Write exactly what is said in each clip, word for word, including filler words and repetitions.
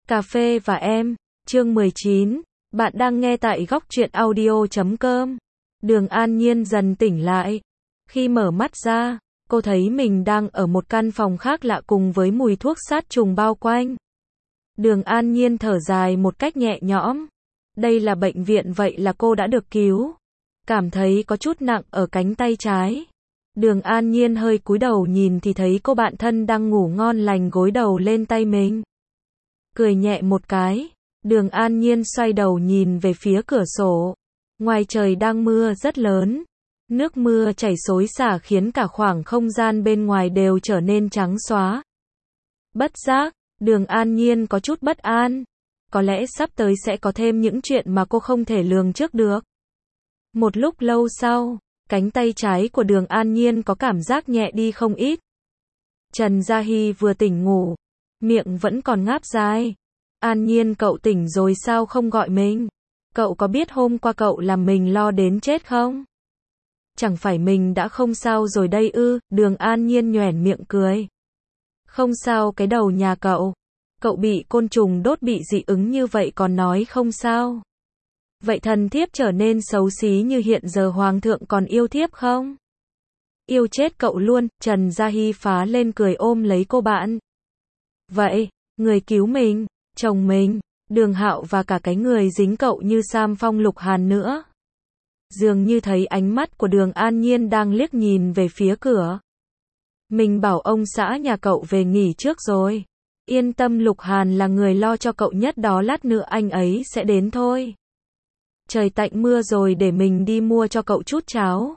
Cà phê và em, chương mười chín, bạn đang nghe tại góc truyện audio chấm com. Đường An Nhiên dần tỉnh lại. Khi mở mắt ra, cô thấy mình đang ở một căn phòng khác lạ cùng với mùi thuốc sát trùng bao quanh. Đường An Nhiên thở dài một cách nhẹ nhõm. Đây là bệnh viện vậy là cô đã được cứu. Cảm thấy có chút nặng ở cánh tay trái. Đường An Nhiên hơi cúi đầu nhìn thì thấy cô bạn thân đang ngủ ngon lành gối đầu lên tay mình. Cười nhẹ một cái, Đường An Nhiên xoay đầu nhìn về phía cửa sổ. Ngoài trời đang mưa rất lớn. Nước mưa chảy xối xả khiến cả khoảng không gian bên ngoài đều trở nên trắng xóa. Bất giác, Đường An Nhiên có chút bất an. Có lẽ sắp tới sẽ có thêm những chuyện mà cô không thể lường trước được. Một lúc lâu sau, cánh tay trái của Đường An Nhiên có cảm giác nhẹ đi không ít. Trần Gia Hy vừa tỉnh ngủ, miệng vẫn còn ngáp dài. An Nhiên, cậu tỉnh rồi sao không gọi mình? Cậu có biết hôm qua cậu làm mình lo đến chết không? Chẳng phải mình đã không sao rồi đây ư? Đường An Nhiên nhoẻn miệng cười. Không sao cái đầu nhà cậu. Cậu bị côn trùng đốt bị dị ứng như vậy còn nói không sao. Vậy thần thiếp trở nên xấu xí như hiện giờ hoàng thượng còn yêu thiếp không? Yêu chết cậu luôn. Trần Gia Hy phá lên cười ôm lấy cô bạn. Vậy, người cứu mình, chồng mình, Đường Hạo và cả cái người dính cậu như Sam Phong Lục Hàn nữa. Dường như thấy ánh mắt của Đường An Nhiên đang liếc nhìn về phía cửa. Mình bảo ông xã nhà cậu về nghỉ trước rồi. Yên tâm, Lục Hàn là người lo cho cậu nhất đó, lát nữa anh ấy sẽ đến thôi. Trời tạnh mưa rồi, để mình đi mua cho cậu chút cháo.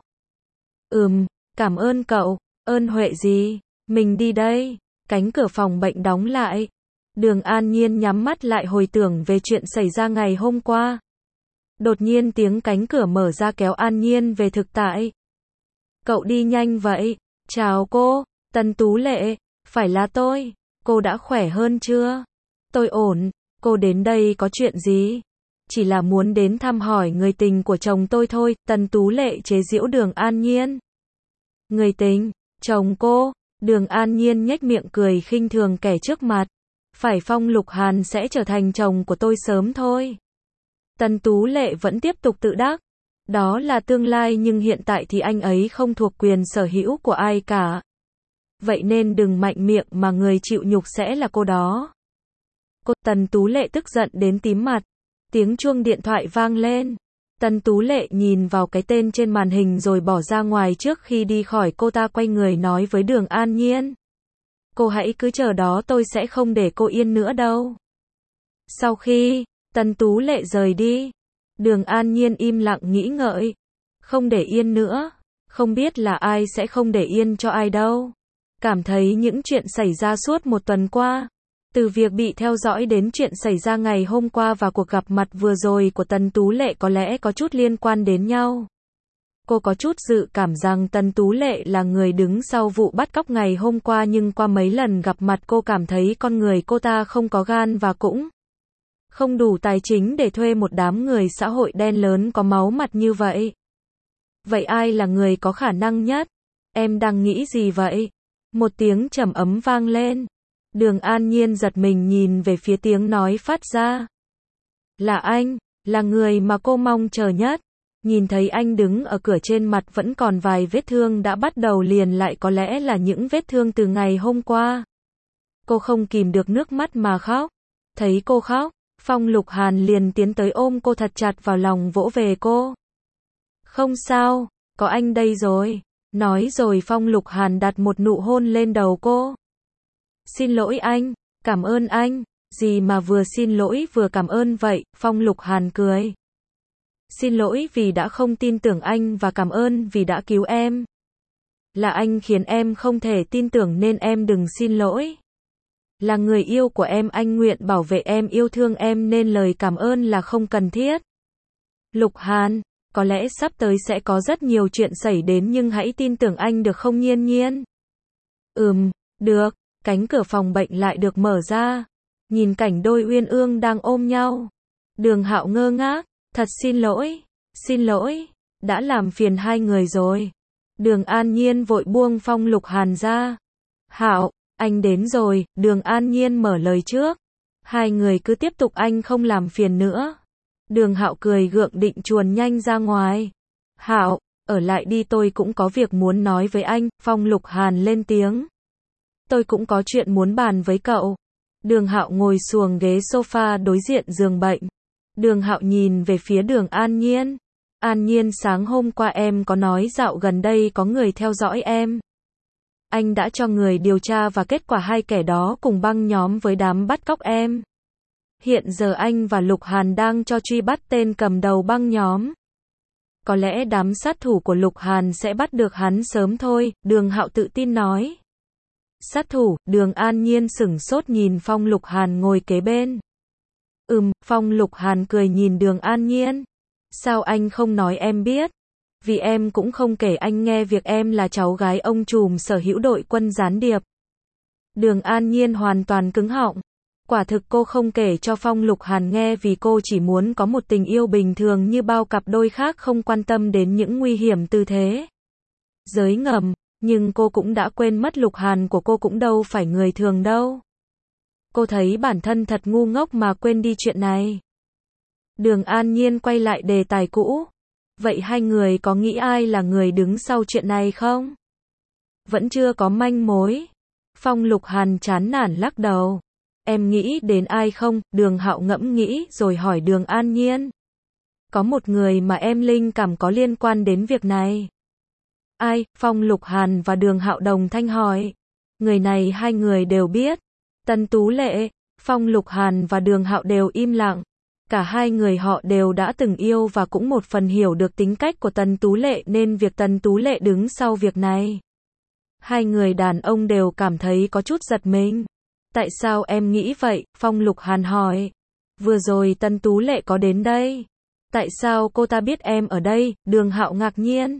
Ừm, cảm ơn cậu. Ơn huệ gì? Mình đi đây. Cánh cửa phòng bệnh đóng lại. Đường An Nhiên nhắm mắt lại hồi tưởng về chuyện xảy ra ngày hôm qua. Đột nhiên tiếng cánh cửa mở ra kéo An Nhiên về thực tại. Cậu đi nhanh vậy. Chào cô, Tần Tú Lệ. Phải là tôi. Cô đã khỏe hơn chưa? Tôi ổn. Cô đến đây có chuyện gì? Chỉ là muốn đến thăm hỏi người tình của chồng tôi thôi. Tần Tú Lệ chế giễu Đường An Nhiên. Người tình? Chồng cô? Đường An Nhiên nhếch miệng cười khinh thường kẻ trước mặt. Phải, Phong Lục Hàn sẽ trở thành chồng của tôi sớm thôi. Tần Tú Lệ vẫn tiếp tục tự đắc. Đó là tương lai nhưng hiện tại thì anh ấy không thuộc quyền sở hữu của ai cả. Vậy nên đừng mạnh miệng mà người chịu nhục sẽ là cô đó. Cô Tần Tú Lệ tức giận đến tím mặt. Tiếng chuông điện thoại vang lên. Tần Tú Lệ nhìn vào cái tên trên màn hình rồi bỏ ra ngoài. Trước khi đi khỏi, cô ta quay người nói với Đường An Nhiên. Cô hãy cứ chờ đó, tôi sẽ không để cô yên nữa đâu. Sau khi Tần Tú Lệ rời đi, Đường An Nhiên im lặng nghĩ ngợi. Không để yên nữa, không biết là ai sẽ không để yên cho ai đâu. Cảm thấy những chuyện xảy ra suốt một tuần qua, từ việc bị theo dõi đến chuyện xảy ra ngày hôm qua và cuộc gặp mặt vừa rồi của Tần Tú Lệ có lẽ có chút liên quan đến nhau. Cô có chút dự cảm rằng Tần Tú Lệ là người đứng sau vụ bắt cóc ngày hôm qua, nhưng qua mấy lần gặp mặt cô cảm thấy con người cô ta không có gan và cũng không đủ tài chính để thuê một đám người xã hội đen lớn có máu mặt như vậy. Vậy ai là người có khả năng nhất? Em đang nghĩ gì vậy? Một tiếng trầm ấm vang lên. Đường An Nhiên giật mình nhìn về phía tiếng nói phát ra. Là anh, là người mà cô mong chờ nhất. Nhìn thấy anh đứng ở cửa, trên mặt vẫn còn vài vết thương đã bắt đầu liền lại, có lẽ là những vết thương từ ngày hôm qua. Cô không kìm được nước mắt mà khóc. Thấy cô khóc, Phong Lục Hàn liền tiến tới ôm cô thật chặt vào lòng, vỗ về cô. Không sao, có anh đây rồi. Nói rồi Phong Lục Hàn đặt một nụ hôn lên đầu cô. Xin lỗi anh, cảm ơn anh. Gì mà vừa xin lỗi vừa cảm ơn vậy? Phong Lục Hàn cười. Xin lỗi vì đã không tin tưởng anh và cảm ơn vì đã cứu em. Là anh khiến em không thể tin tưởng nên em đừng xin lỗi. Là người yêu của em, anh nguyện bảo vệ em, yêu thương em nên lời cảm ơn là không cần thiết. Lục Hàn, có lẽ sắp tới sẽ có rất nhiều chuyện xảy đến nhưng hãy tin tưởng anh được không Nhiên Nhiên? Ừm, được. Cánh cửa phòng bệnh lại được mở ra. Nhìn cảnh đôi uyên ương đang ôm nhau. Đường Hạo ngơ ngác. Thật xin lỗi, xin lỗi, đã làm phiền hai người rồi. Đường An Nhiên vội buông Phong Lục Hàn ra. Hạo, anh đến rồi. Đường An Nhiên mở lời trước. Hai người cứ tiếp tục, anh không làm phiền nữa. Đường Hạo cười gượng định chuồn nhanh ra ngoài. Hạo, ở lại đi, tôi cũng có việc muốn nói với anh, Phong Lục Hàn lên tiếng. Tôi cũng có chuyện muốn bàn với cậu. Đường Hạo ngồi xuồng ghế sofa đối diện giường bệnh. Đường Hạo nhìn về phía Đường An Nhiên. An Nhiên, sáng hôm qua em có nói dạo gần đây có người theo dõi em. Anh đã cho người điều tra và kết quả hai kẻ đó cùng băng nhóm với đám bắt cóc em. Hiện giờ anh và Lục Hàn đang cho truy bắt tên cầm đầu băng nhóm. Có lẽ đám sát thủ của Lục Hàn sẽ bắt được hắn sớm thôi, Đường Hạo tự tin nói. Sát thủ, Đường An Nhiên sửng sốt nhìn Phong Lục Hàn ngồi kế bên. Ừm, Phong Lục Hàn cười nhìn Đường An Nhiên. Sao anh không nói em biết? Vì em cũng không kể anh nghe việc em là cháu gái ông trùm sở hữu đội quân gián điệp. Đường An Nhiên hoàn toàn cứng họng. Quả thực cô không kể cho Phong Lục Hàn nghe vì cô chỉ muốn có một tình yêu bình thường như bao cặp đôi khác, không quan tâm đến những nguy hiểm từ thế giới ngầm, nhưng cô cũng đã quên mất Lục Hàn của cô cũng đâu phải người thường đâu. Cô thấy bản thân thật ngu ngốc mà quên đi chuyện này. Đường An Nhiên quay lại đề tài cũ. Vậy hai người có nghĩ ai là người đứng sau chuyện này không? Vẫn chưa có manh mối. Phong Lục Hàn chán nản lắc đầu. Em nghĩ đến ai không? Đường Hạo ngẫm nghĩ rồi hỏi Đường An Nhiên. Có một người mà em linh cảm có liên quan đến việc này. Ai? Phong Lục Hàn và Đường Hạo đồng thanh hỏi. Người này hai người đều biết. Tần Tú Lệ. Phong Lục Hàn và Đường Hạo đều im lặng. Cả hai người họ đều đã từng yêu và cũng một phần hiểu được tính cách của Tần Tú Lệ nên việc Tần Tú Lệ đứng sau việc này. Hai người đàn ông đều cảm thấy có chút giật mình. Tại sao em nghĩ vậy? Phong Lục Hàn hỏi. Vừa rồi Tần Tú Lệ có đến đây. Tại sao cô ta biết em ở đây? Đường Hạo ngạc nhiên.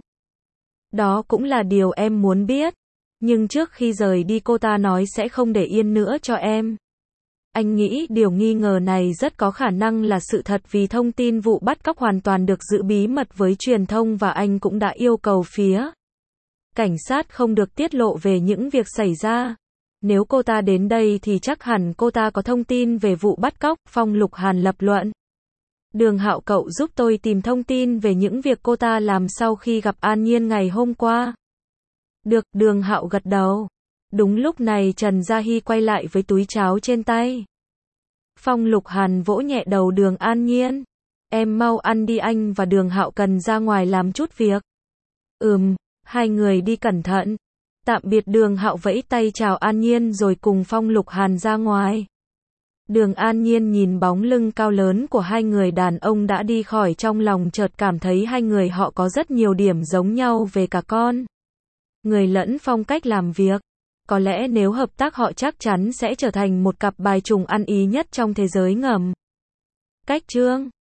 Đó cũng là điều em muốn biết. Nhưng trước khi rời đi cô ta nói sẽ không để yên nữa cho em. Anh nghĩ điều nghi ngờ này rất có khả năng là sự thật vì thông tin vụ bắt cóc hoàn toàn được giữ bí mật với truyền thông và anh cũng đã yêu cầu phía cảnh sát không được tiết lộ về những việc xảy ra. Nếu cô ta đến đây thì chắc hẳn cô ta có thông tin về vụ bắt cóc, Phong Lục Hàn lập luận. Đường Hạo, cậu giúp tôi tìm thông tin về những việc cô ta làm sau khi gặp An Nhiên ngày hôm qua. Được, Đường Hạo gật đầu. Đúng lúc này Trần Gia Hy quay lại với túi cháo trên tay. Phong Lục Hàn vỗ nhẹ đầu Đường An Nhiên. Em mau ăn đi, anh và Đường Hạo cần ra ngoài làm chút việc. Ừm, hai người đi cẩn thận. Tạm biệt. Đường Hạo vẫy tay chào An Nhiên rồi cùng Phong Lục Hàn ra ngoài. Đường An Nhiên nhìn bóng lưng cao lớn của hai người đàn ông đã đi khỏi, trong lòng chợt cảm thấy hai người họ có rất nhiều điểm giống nhau về cả con người lẫn phong cách làm việc. Có lẽ nếu hợp tác họ chắc chắn sẽ trở thành một cặp bài trùng ăn ý nhất trong thế giới ngầm. Cách chương